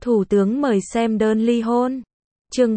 Thủ tướng mời xem đơn ly hôn. Chương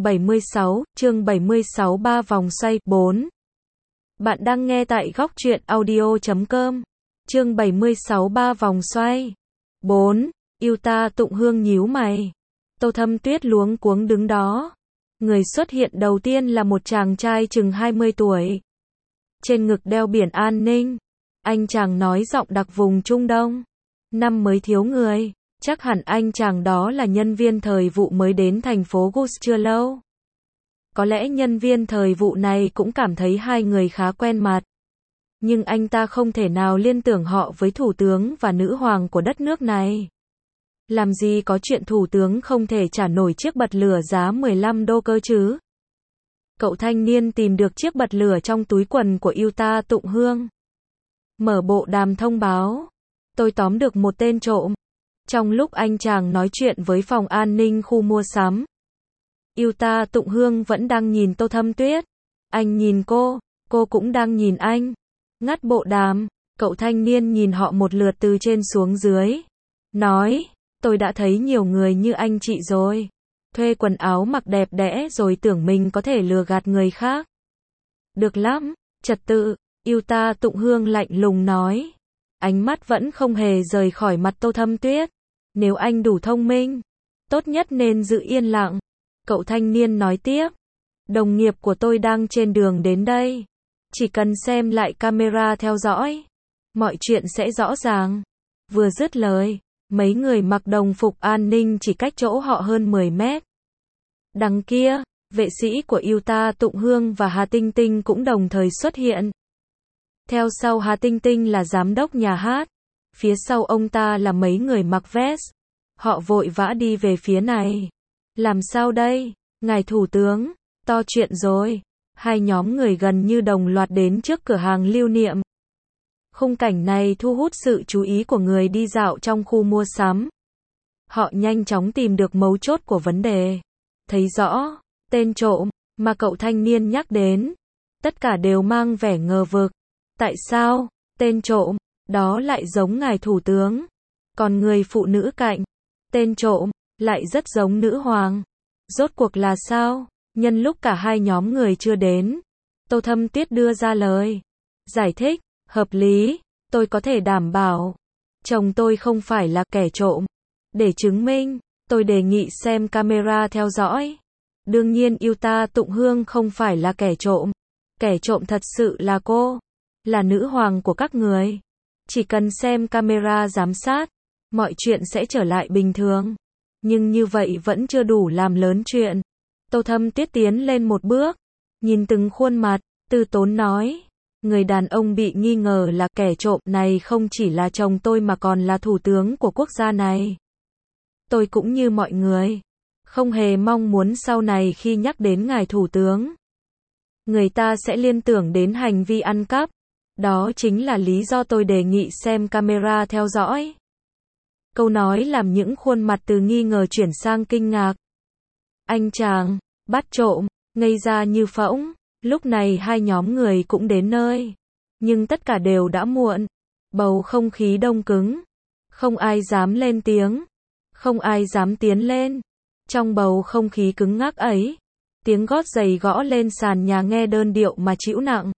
76, ba vòng xoay, 4. Bạn đang nghe tại góc truyện audio.com. Chương 76, ba vòng xoay, 4. Yuta Tụng Hương nhíu mày. Tô Thâm Tuyết luống cuống đứng đó. Người xuất hiện đầu tiên là một chàng trai chừng 20 tuổi. Trên ngực đeo biển an ninh. Anh chàng nói giọng đặc vùng Trung Đông. Năm mới thiếu người. Chắc hẳn anh chàng đó là nhân viên thời vụ mới đến thành phố Gus chưa lâu. Có lẽ nhân viên thời vụ này cũng cảm thấy hai người khá quen mặt. Nhưng anh ta không thể nào liên tưởng họ với thủ tướng và nữ hoàng của đất nước này. Làm gì có chuyện thủ tướng không thể trả nổi chiếc bật lửa giá 15 đô cơ chứ? Cậu thanh niên tìm được chiếc bật lửa trong túi quần của Yuta Tụng Hương. Mở bộ đàm thông báo. Tôi tóm được một tên trộm. Trong lúc anh chàng nói chuyện với phòng an ninh khu mua sắm, Yuta Tụng Hương vẫn đang nhìn Tô Thâm Tuyết. Anh nhìn cô cũng đang nhìn anh. Ngắt bộ đàm, cậu thanh niên nhìn họ một lượt từ trên xuống dưới. Nói, tôi đã thấy nhiều người như anh chị rồi. Thuê quần áo mặc đẹp đẽ rồi tưởng mình có thể lừa gạt người khác. Được lắm, trật tự, Yuta Tụng Hương lạnh lùng nói. Ánh mắt vẫn không hề rời khỏi mặt Tô Thâm Tuyết. Nếu anh đủ thông minh, tốt nhất nên giữ yên lặng. Cậu thanh niên nói tiếp. Đồng nghiệp của tôi đang trên đường đến đây. Chỉ cần xem lại camera theo dõi, mọi chuyện sẽ rõ ràng. Vừa dứt lời, mấy người mặc đồng phục an ninh chỉ cách chỗ họ hơn 10 mét. Đằng kia, vệ sĩ của Yuta Tụng Hương và Hà Tinh Tinh cũng đồng thời xuất hiện. Theo sau Hà Tinh Tinh là giám đốc nhà hát. Phía sau ông ta là mấy người mặc vest. Họ vội vã đi về phía này. Làm sao đây, ngài thủ tướng? To chuyện rồi. Hai nhóm người gần như đồng loạt đến trước cửa hàng lưu niệm. Khung cảnh này thu hút sự chú ý của người đi dạo trong khu mua sắm. Họ nhanh chóng tìm được mấu chốt của vấn đề. Thấy rõ, tên trộm mà cậu thanh niên nhắc đến. Tất cả đều mang vẻ ngờ vực. Tại sao, tên trộm đó lại giống ngài thủ tướng? Còn người phụ nữ cạnh tên trộm lại rất giống nữ hoàng. Rốt cuộc là sao? Nhân lúc cả hai nhóm người chưa đến, Tô Thâm Tuyết đưa ra lời giải thích hợp lý. Tôi có thể đảm bảo chồng tôi không phải là kẻ trộm. Để chứng minh, tôi đề nghị xem camera theo dõi. Đương nhiên Yuta Tụng Hương không phải là kẻ trộm. Kẻ trộm thật sự là cô, là nữ hoàng của các người. Chỉ cần xem camera giám sát, mọi chuyện sẽ trở lại bình thường. Nhưng như vậy vẫn chưa đủ làm lớn chuyện. Tô Thâm Tuyết tiến lên một bước, nhìn từng khuôn mặt, từ tốn nói. Người đàn ông bị nghi ngờ là kẻ trộm này không chỉ là chồng tôi mà còn là thủ tướng của quốc gia này. Tôi cũng như mọi người, không hề mong muốn sau này khi nhắc đến ngài thủ tướng, người ta sẽ liên tưởng đến hành vi ăn cắp. Đó chính là lý do tôi đề nghị xem camera theo dõi. Câu nói làm những khuôn mặt từ nghi ngờ chuyển sang kinh ngạc. Anh chàng bắt trộm ngây ra như phỗng. Lúc này hai nhóm người cũng đến nơi, nhưng tất cả đều đã muộn. Bầu không khí đông cứng, không ai dám lên tiếng, không ai dám tiến lên. Trong bầu không khí cứng ngắc ấy, tiếng gót giày gõ lên sàn nhà nghe đơn điệu mà trĩu nặng.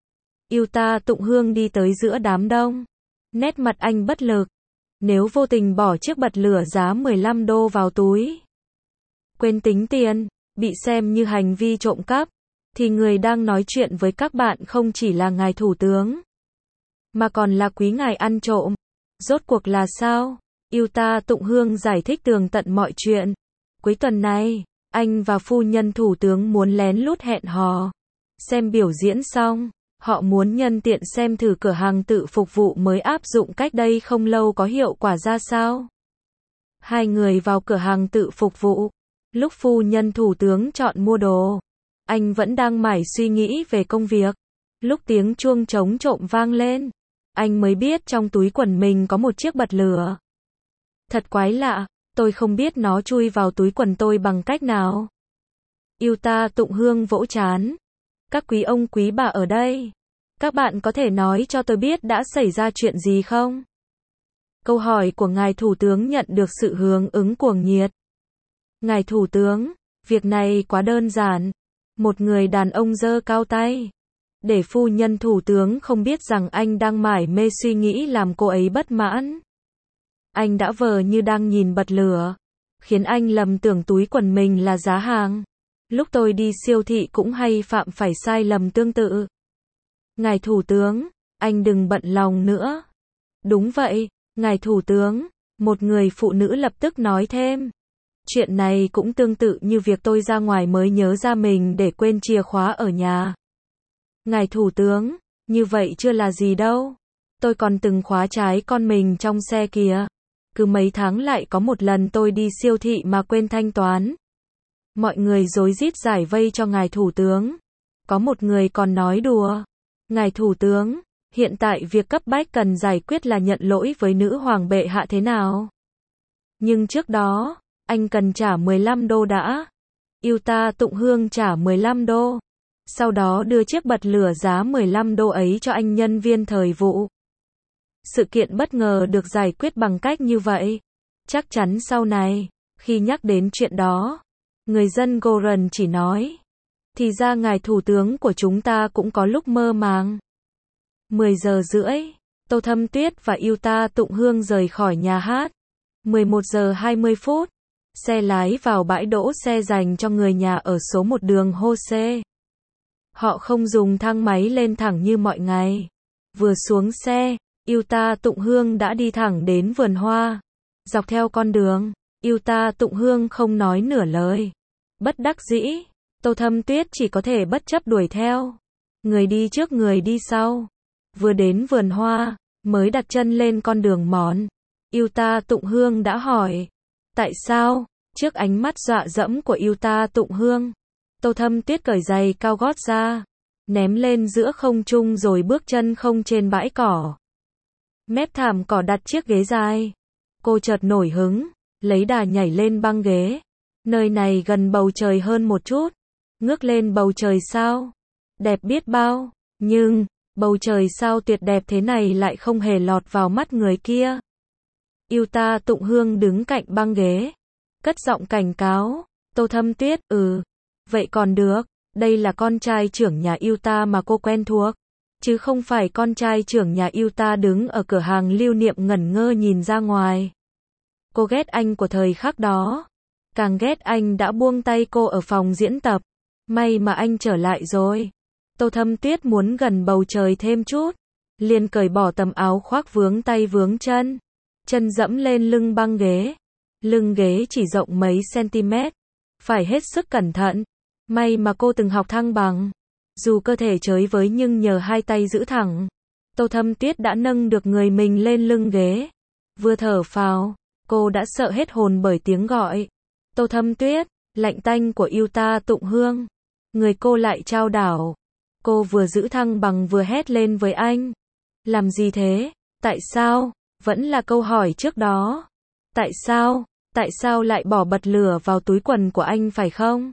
Yuta Tụng Hương đi tới giữa đám đông, nét mặt anh bất lực. Nếu vô tình bỏ chiếc bật lửa giá 15 đô vào túi, quên tính tiền, bị xem như hành vi trộm cắp, thì người đang nói chuyện với các bạn không chỉ là ngài thủ tướng, mà còn là quý ngài ăn trộm. Rốt cuộc là sao? Yuta Tụng Hương giải thích tường tận mọi chuyện. Cuối tuần này, anh và phu nhân thủ tướng muốn lén lút hẹn hò. Xem biểu diễn xong, họ muốn nhân tiện xem thử cửa hàng tự phục vụ mới áp dụng cách đây không lâu có hiệu quả ra sao. Hai người vào cửa hàng tự phục vụ. Lúc phu nhân thủ tướng chọn mua đồ, anh vẫn đang mải suy nghĩ về công việc. Lúc tiếng chuông trống trộm vang lên, anh mới biết trong túi quần mình có một chiếc bật lửa. Thật quái lạ, tôi không biết nó chui vào túi quần tôi bằng cách nào. Yuta Tụng Hương vỗ trán. Các quý ông quý bà ở đây, các bạn có thể nói cho tôi biết đã xảy ra chuyện gì không? Câu hỏi của ngài thủ tướng nhận được sự hưởng ứng cuồng nhiệt. Ngài Thủ tướng, việc này quá đơn giản. Một người đàn ông giơ cao tay. Để phu nhân Thủ tướng không biết rằng anh đang mải mê suy nghĩ làm cô ấy bất mãn. Anh đã vờ như đang nhìn bật lửa, khiến anh lầm tưởng túi quần mình là giá hàng. Lúc tôi đi siêu thị cũng hay phạm phải sai lầm tương tự. Ngài Thủ tướng, anh đừng bận lòng nữa. Đúng vậy, Ngài Thủ tướng, một người phụ nữ lập tức nói thêm. Chuyện này cũng tương tự như việc tôi ra ngoài mới nhớ ra mình để quên chìa khóa ở nhà. Ngài Thủ tướng, như vậy chưa là gì đâu. Tôi còn từng khóa trái con mình trong xe kìa. Cứ mấy tháng lại có một lần tôi đi siêu thị mà quên thanh toán. Mọi người rối rít giải vây cho Ngài Thủ tướng. Có một người còn nói đùa. Ngài Thủ tướng, hiện tại việc cấp bách cần giải quyết là nhận lỗi với nữ hoàng bệ hạ thế nào? Nhưng trước đó, anh cần trả 15 đô đã. Utah Tụng Hương trả 15 đô. Sau đó đưa chiếc bật lửa giá 15 đô ấy cho anh nhân viên thời vụ. Sự kiện bất ngờ được giải quyết bằng cách như vậy. Chắc chắn sau này, khi nhắc đến chuyện đó, người dân Goran chỉ nói. Thì ra Ngài Thủ tướng của chúng ta cũng có lúc mơ màng. 10 giờ rưỡi, Tô Thâm Tuyết và Utah Tụng Hương rời khỏi nhà hát. 11 giờ 20 phút, xe lái vào bãi đỗ xe dành cho người nhà ở số 1 đường Hose. Họ không dùng thang máy lên thẳng như mọi ngày. Vừa xuống xe, Utah Tụng Hương đã đi thẳng đến vườn hoa. Dọc theo con đường, Utah Tụng Hương không nói nửa lời. Bất đắc dĩ, Tô Thâm Tuyết chỉ có thể bất chấp đuổi theo. Người đi trước người đi sau. Vừa đến vườn hoa, mới đặt chân lên con đường mòn. Utah Tụng Hương đã hỏi. Tại sao? Trước ánh mắt dọa dẫm của Utah Tụng Hương, Tô Thâm Tuyết cởi giày cao gót ra, ném lên giữa không trung rồi bước chân không trên bãi cỏ. Mép thảm cỏ đặt chiếc ghế dài. Cô chợt nổi hứng, lấy đà nhảy lên băng ghế. Nơi này gần bầu trời hơn một chút. Ngước lên bầu trời sao? Đẹp biết bao. Nhưng, bầu trời sao tuyệt đẹp thế này lại không hề lọt vào mắt người kia. Utah Tụng Hương đứng cạnh băng ghế, cất giọng cảnh cáo. Tô Thâm Tuyết, vậy còn được, đây là con trai trưởng nhà Utah mà cô quen thuộc, chứ không phải con trai trưởng nhà Utah đứng ở cửa hàng lưu niệm ngẩn ngơ nhìn ra ngoài. Cô ghét anh của thời khắc đó, càng ghét anh đã buông tay cô ở phòng diễn tập. May mà anh trở lại rồi. Tô Thâm Tuyết muốn gần bầu trời thêm chút, liền cởi bỏ tấm áo khoác vướng tay vướng chân, chân dẫm lên lưng băng ghế. Lưng ghế chỉ rộng mấy cm, phải hết sức cẩn thận. May mà cô từng học thăng bằng. Dù cơ thể chới với nhưng nhờ hai tay giữ thẳng, Tô Thâm Tuyết đã nâng được người mình lên lưng ghế. Vừa thở phào, cô đã sợ hết hồn bởi tiếng gọi. Tô Thâm Tuyết, lạnh tanh của Utah Tụng Hương. Người cô lại chao đảo. Cô vừa giữ thăng bằng vừa hét lên với anh. Làm gì thế? Tại sao? Vẫn là câu hỏi trước đó. Tại sao? Tại sao lại bỏ bật lửa vào túi quần của anh phải không?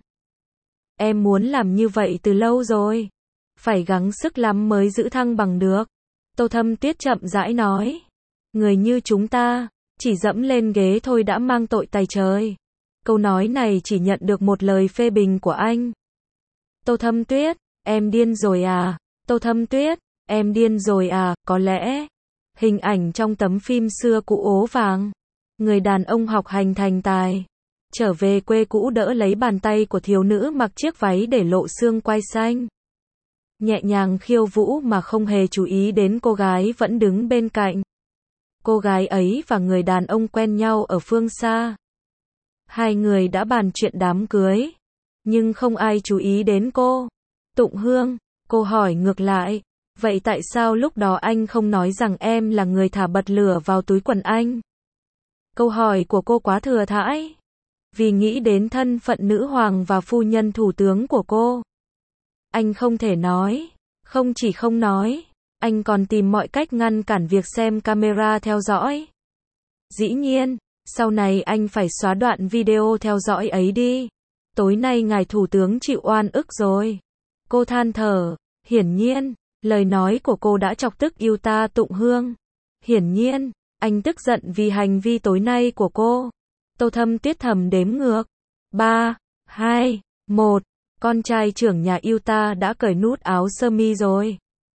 Em muốn làm như vậy từ lâu rồi. Phải gắng sức lắm mới giữ thăng bằng được. Tô Thâm Tuyết chậm rãi nói. Người như chúng ta, chỉ dẫm lên ghế thôi đã mang tội tày trời. Câu nói này chỉ nhận được một lời phê bình của anh. Tô Thâm Tuyết, em điên rồi à? Tô Thâm Tuyết, em điên rồi à? Có lẽ, hình ảnh trong tấm phim xưa cũ ố vàng. Người đàn ông học hành thành tài, trở về quê cũ đỡ lấy bàn tay của thiếu nữ mặc chiếc váy để lộ xương quai xanh. Nhẹ nhàng khiêu vũ mà không hề chú ý đến cô gái vẫn đứng bên cạnh. Cô gái ấy và người đàn ông quen nhau ở phương xa. Hai người đã bàn chuyện đám cưới, nhưng không ai chú ý đến cô. Tụng Hương, cô hỏi ngược lại, vậy tại sao lúc đó anh không nói rằng em là người thả bật lửa vào túi quần anh? Câu hỏi của cô quá thừa thãi. Vì nghĩ đến thân phận nữ hoàng và phu nhân thủ tướng của cô, anh không thể nói. Không chỉ không nói, anh còn tìm mọi cách ngăn cản việc xem camera theo dõi. Dĩ nhiên, sau này anh phải xóa đoạn video theo dõi ấy đi. Tối nay ngài thủ tướng chịu oan ức rồi. Cô than thở. Hiển nhiên, lời nói của cô đã chọc tức Utah Tụng Hương. Hiển nhiên, anh tức giận vì hành vi tối nay của cô. Tô Thâm Tuyết thầm đếm ngược. 3, 2, 1. Con trai trưởng nhà Utah đã cởi nút áo sơ mi rồi.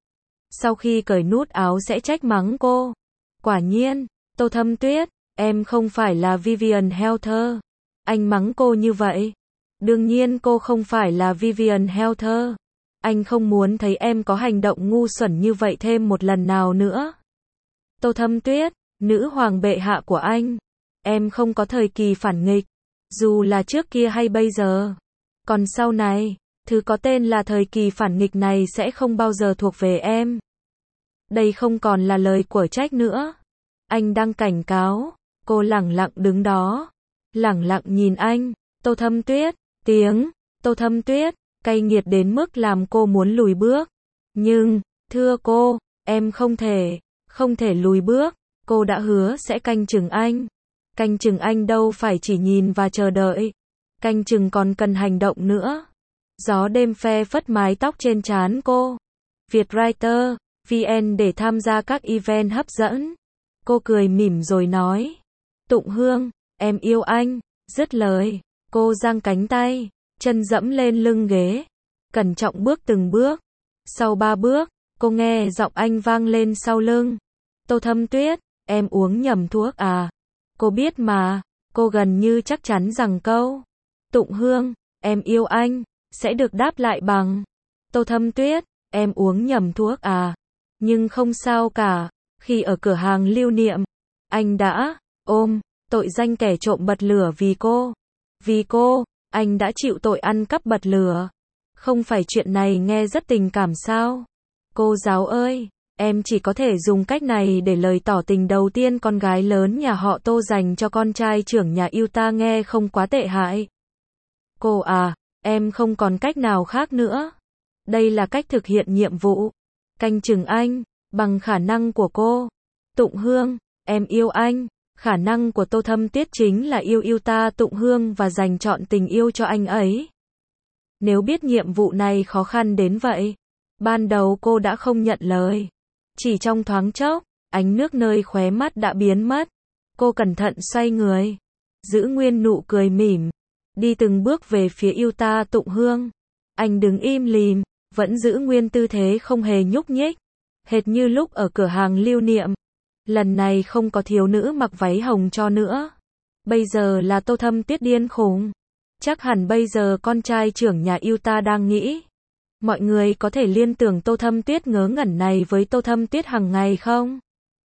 Sau khi cởi nút áo sẽ trách mắng cô. Quả nhiên, Tô Thâm Tuyết, em không phải là Vivian Helter. Anh mắng cô như vậy. Đương nhiên cô không phải là Vivian Helter. Anh không muốn thấy em có hành động ngu xuẩn như vậy thêm một lần nào nữa. Tô Thâm Tuyết, nữ hoàng bệ hạ của anh. Em không có thời kỳ phản nghịch. Dù là trước kia hay bây giờ. Còn sau này, thứ có tên là thời kỳ phản nghịch này sẽ không bao giờ thuộc về em. Đây không còn là lời của trách nữa. Anh đang cảnh cáo. Cô lẳng lặng đứng đó. Lẳng lặng nhìn anh. Tô Thâm Tuyết, tiếng. Tô Thâm Tuyết, cay nghiệt đến mức làm cô muốn lùi bước. Nhưng, thưa cô, em không thể lùi bước. Cô đã hứa sẽ canh chừng anh. Canh chừng anh đâu phải chỉ nhìn và chờ đợi. Canh chừng còn cần hành động nữa. Gió đêm phe phất mái tóc trên trán cô. Vietwriter, VN để tham gia các event hấp dẫn. Cô cười mỉm rồi nói. Tụng Hương, em yêu anh. Dứt lời, cô giang cánh tay, chân dẫm lên lưng ghế. Cẩn trọng bước từng bước. Sau 3 bước, cô nghe giọng anh vang lên sau lưng. Tô Thâm Tuyết, em uống nhầm thuốc à? Cô biết mà, cô gần như chắc chắn rằng câu Tụng Hương, em yêu anh, sẽ được đáp lại bằng Tô Thâm Tuyết, em uống nhầm thuốc à? Nhưng không sao cả, khi ở cửa hàng lưu niệm, anh đã ôm tội danh kẻ trộm bật lửa vì cô. Vì cô, anh đã chịu tội ăn cắp bật lửa. Không phải chuyện này nghe rất tình cảm sao? Cô giáo ơi, em chỉ có thể dùng cách này để lời tỏ tình đầu tiên con gái lớn nhà họ Tô dành cho con trai trưởng nhà Utah nghe không quá tệ hại. Cô à, em không còn cách nào khác nữa. Đây là cách thực hiện nhiệm vụ. Canh chừng anh, bằng khả năng của cô. Tụng Hương, em yêu anh. Khả năng của Tô Thâm Tuyết chính là yêu Utah Tụng Hương và dành trọn tình yêu cho anh ấy. Nếu biết nhiệm vụ này khó khăn đến vậy, ban đầu cô đã không nhận lời. Chỉ trong thoáng chốc, ánh nước nơi khóe mắt đã biến mất. Cô cẩn thận xoay người, giữ nguyên nụ cười mỉm, đi từng bước về phía Utah Tụng Hương. Anh đứng im lìm, vẫn giữ nguyên tư thế không hề nhúc nhích, hệt như lúc ở cửa hàng lưu niệm. Lần này không có thiếu nữ mặc váy hồng cho nữa. Bây giờ là Tô Thâm Tuyết điên khùng. Chắc hẳn bây giờ con trai trưởng nhà Utah đang nghĩ. Mọi người có thể liên tưởng Tô Thâm Tuyết ngớ ngẩn này với Tô Thâm Tuyết hàng ngày không?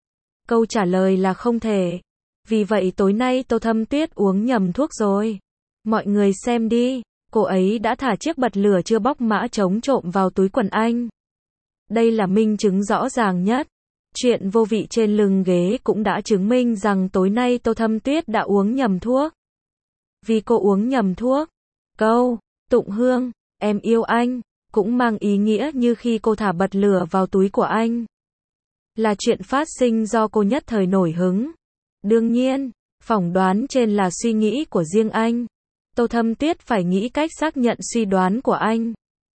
Câu trả lời là không thể. Vì vậy tối nay Tô Thâm Tuyết uống nhầm thuốc rồi. Mọi người xem đi, cô ấy đã thả chiếc bật lửa chưa bóc mã trống trộm vào túi quần anh. Đây là minh chứng rõ ràng nhất. Chuyện vô vị trên lưng ghế cũng đã chứng minh rằng tối nay Tô Thâm Tuyết đã uống nhầm thuốc. Vì cô uống nhầm thuốc, câu Tụng Hương, em yêu anh, cũng mang ý nghĩa như khi cô thả bật lửa vào túi của anh. Là chuyện phát sinh do cô nhất thời nổi hứng. Đương nhiên, phỏng đoán trên là suy nghĩ của riêng anh. Tô Thâm Tuyết phải nghĩ cách xác nhận suy đoán của anh.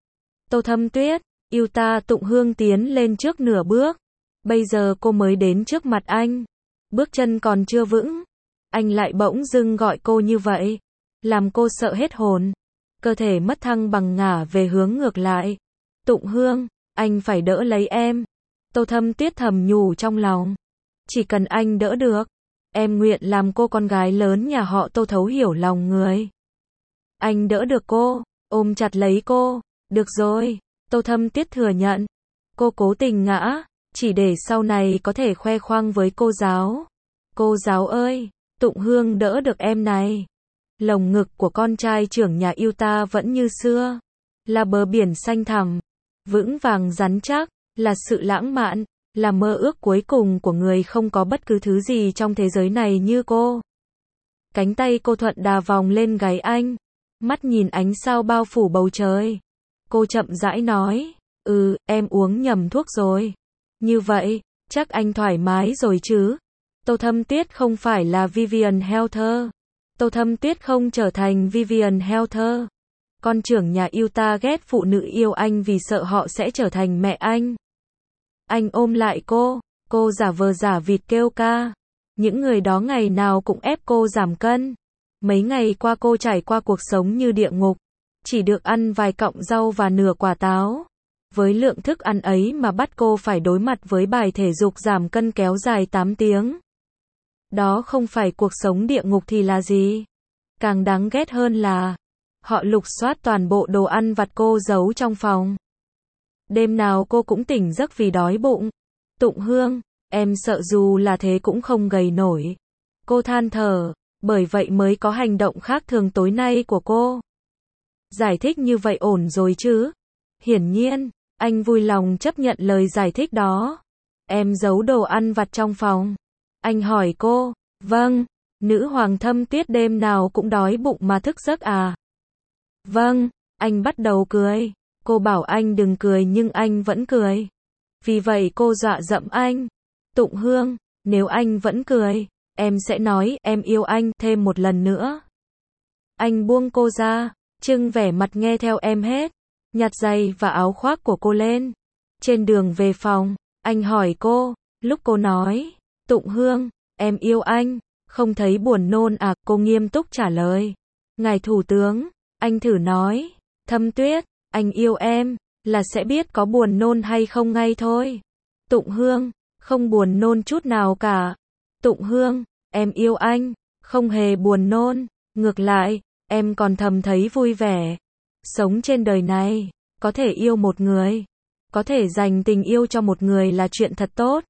Tô Thâm Tuyết, Utah Tụng Hương tiến lên trước nửa bước. Bây giờ cô mới đến trước mặt anh. Bước chân còn chưa vững. Anh lại bỗng dưng gọi cô như vậy. Làm cô sợ hết hồn. Cơ thể mất thăng bằng ngả về hướng ngược lại. Tụng Hương, anh phải đỡ lấy em. Tô Thâm Tuyết thầm nhủ trong lòng. Chỉ cần anh đỡ được, em nguyện làm cô con gái lớn nhà họ Tô thấu hiểu lòng người. Anh đỡ được cô, ôm chặt lấy cô. Được rồi, Tô Thâm Tuyết thừa nhận. Cô cố tình ngã, chỉ để sau này có thể khoe khoang với cô giáo. Cô giáo ơi, Tụng Hương đỡ được em này. Lồng ngực của con trai trưởng nhà Utah vẫn như xưa. Là bờ biển xanh thẳm, vững vàng rắn chắc, là sự lãng mạn, là mơ ước cuối cùng của người không có bất cứ thứ gì trong thế giới này như cô. Cánh tay cô thuận đà vòng lên gáy anh, mắt nhìn ánh sao bao phủ bầu trời. Cô chậm rãi nói, em uống nhầm thuốc rồi. Như vậy, chắc anh thoải mái rồi chứ. Tô Thâm Tuyết không phải là Vivian Helter. Tô Thâm Tuyết không trở thành Vivian Helter. Con trưởng nhà Utah ghét phụ nữ yêu anh vì sợ họ sẽ trở thành mẹ anh. Anh ôm lại cô giả vờ giả vịt kêu ca. Những người đó ngày nào cũng ép cô giảm cân. Mấy ngày qua cô trải qua cuộc sống như địa ngục, chỉ được ăn vài cọng rau và nửa quả táo. Với lượng thức ăn ấy mà bắt cô phải đối mặt với bài thể dục giảm cân kéo dài 8 tiếng. Đó không phải cuộc sống địa ngục thì là gì? Càng đáng ghét hơn là họ lục soát toàn bộ đồ ăn vặt cô giấu trong phòng. Đêm nào cô cũng tỉnh giấc vì đói bụng. Tụng Hương, em sợ dù là thế cũng không gầy nổi. Cô than thở, bởi vậy mới có hành động khác thường tối nay của cô. Giải thích như vậy ổn rồi chứ? Hiển nhiên, anh vui lòng chấp nhận lời giải thích đó. Em giấu đồ ăn vặt trong phòng. Anh hỏi cô, vâng, nữ hoàng Thâm Tuyết đêm nào cũng đói bụng mà thức giấc à? Vâng, anh bắt đầu cười. Cô bảo anh đừng cười nhưng anh vẫn cười. Vì vậy cô dọa dẫm anh. Tụng Hương, nếu anh vẫn cười, em sẽ nói em yêu anh thêm một lần nữa. Anh buông cô ra, trưng vẻ mặt nghe theo em hết. Nhặt giày và áo khoác của cô lên. Trên đường về phòng, anh hỏi cô, lúc cô nói, Tụng Hương, em yêu anh, không thấy buồn nôn à? Cô nghiêm túc trả lời, ngài thủ tướng, anh thử nói, Thâm Tuyết, anh yêu em, là sẽ biết có buồn nôn hay không ngay thôi. Tụng Hương, không buồn nôn chút nào cả. Tụng Hương, em yêu anh, không hề buồn nôn, ngược lại, em còn thầm thấy vui vẻ. Sống trên đời này, có thể yêu một người, có thể dành tình yêu cho một người là chuyện thật tốt.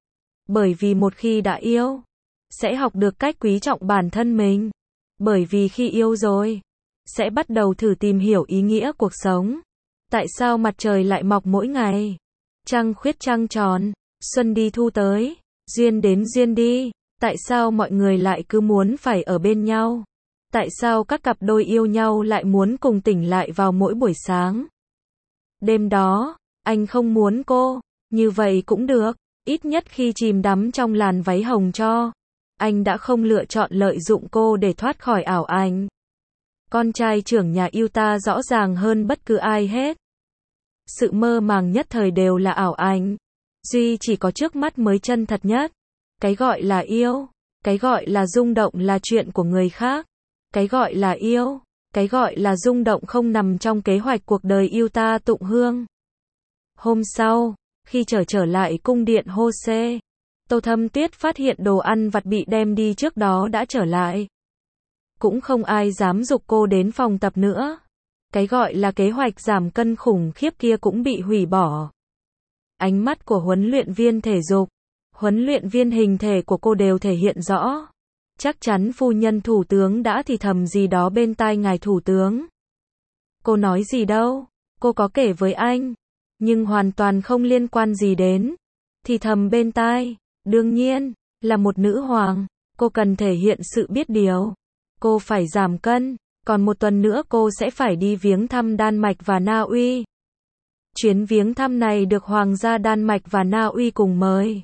Bởi vì một khi đã yêu, sẽ học được cách quý trọng bản thân mình. Bởi vì khi yêu rồi, sẽ bắt đầu thử tìm hiểu ý nghĩa cuộc sống. Tại sao mặt trời lại mọc mỗi ngày? Trăng khuyết trăng tròn, xuân đi thu tới, duyên đến duyên đi. Tại sao mọi người lại cứ muốn phải ở bên nhau? Tại sao các cặp đôi yêu nhau lại muốn cùng tỉnh lại vào mỗi buổi sáng? Đêm đó, anh không muốn cô, như vậy cũng được, ít nhất khi chìm đắm trong làn váy hồng cho. Anh đã không lựa chọn lợi dụng cô để thoát khỏi ảo ảnh. Con trai trưởng nhà Utah rõ ràng hơn bất cứ ai hết. Sự mơ màng nhất thời đều là ảo ảnh. Duy chỉ có trước mắt mới chân thật nhất. Cái gọi là yêu, cái gọi là rung động là chuyện của người khác. Cái gọi là yêu, cái gọi là rung động không nằm trong kế hoạch cuộc đời Utah Tụng Hương. Hôm sau, khi trở lại cung điện Hose, Tô Thâm Tuyết phát hiện đồ ăn vặt bị đem đi trước đó đã trở lại. Cũng không ai dám giục cô đến phòng tập nữa. Cái gọi là kế hoạch giảm cân khủng khiếp kia cũng bị hủy bỏ. Ánh mắt của huấn luyện viên thể dục, huấn luyện viên hình thể của cô đều thể hiện rõ. Chắc chắn phu nhân thủ tướng đã thì thầm gì đó bên tai ngài thủ tướng. Cô nói gì đâu, cô có kể với anh, nhưng hoàn toàn không liên quan gì đến. Thì thầm bên tai, đương nhiên, là một nữ hoàng, cô cần thể hiện sự biết điều. Cô phải giảm cân, còn một tuần nữa cô sẽ phải đi viếng thăm Đan Mạch và Na Uy. Chuyến viếng thăm này được Hoàng gia Đan Mạch và Na Uy cùng mời.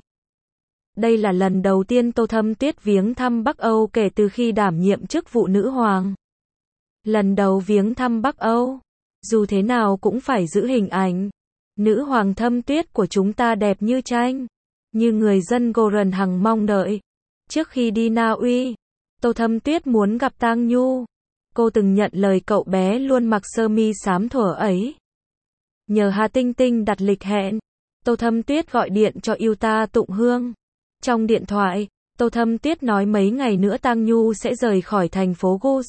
Đây là lần đầu tiên Tô Thâm Tuyết viếng thăm Bắc Âu kể từ khi đảm nhiệm chức vụ nữ hoàng. Lần đầu viếng thăm Bắc Âu, dù thế nào cũng phải giữ hình ảnh. Nữ hoàng Thâm Tuyết của chúng ta đẹp như tranh, như người dân Goran hằng mong đợi. Trước khi đi Na Uy, Tô Thâm Tuyết muốn gặp Tang Nhu. Cô từng nhận lời cậu bé luôn mặc sơ mi xám thuở ấy. Nhờ Hà Tinh Tinh đặt lịch hẹn, Tô Thâm Tuyết gọi điện cho Utah Tụng Hương. Trong điện thoại, Tô Thâm Tuyết nói mấy ngày nữa Tang Nhu sẽ rời khỏi thành phố Gus.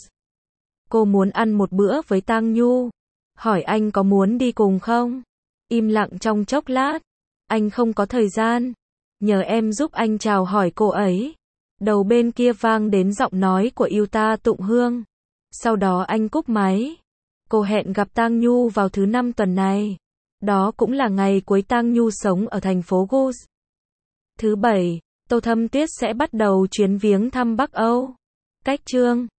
Cô muốn ăn một bữa với Tang Nhu. Hỏi anh có muốn đi cùng không? Im lặng trong chốc lát. Anh không có thời gian. Nhờ em giúp anh chào hỏi cô ấy. Đầu bên kia vang đến giọng nói của Utah Tụng Hương. Sau đó anh cúp máy. Cô hẹn gặp Tang Nhu vào thứ 5 tuần này. Đó cũng là ngày cuối Tang Nhu sống ở thành phố Gus. Thứ 7, Tô Thâm Tuyết sẽ bắt đầu chuyến viếng thăm Bắc Âu. Cách chương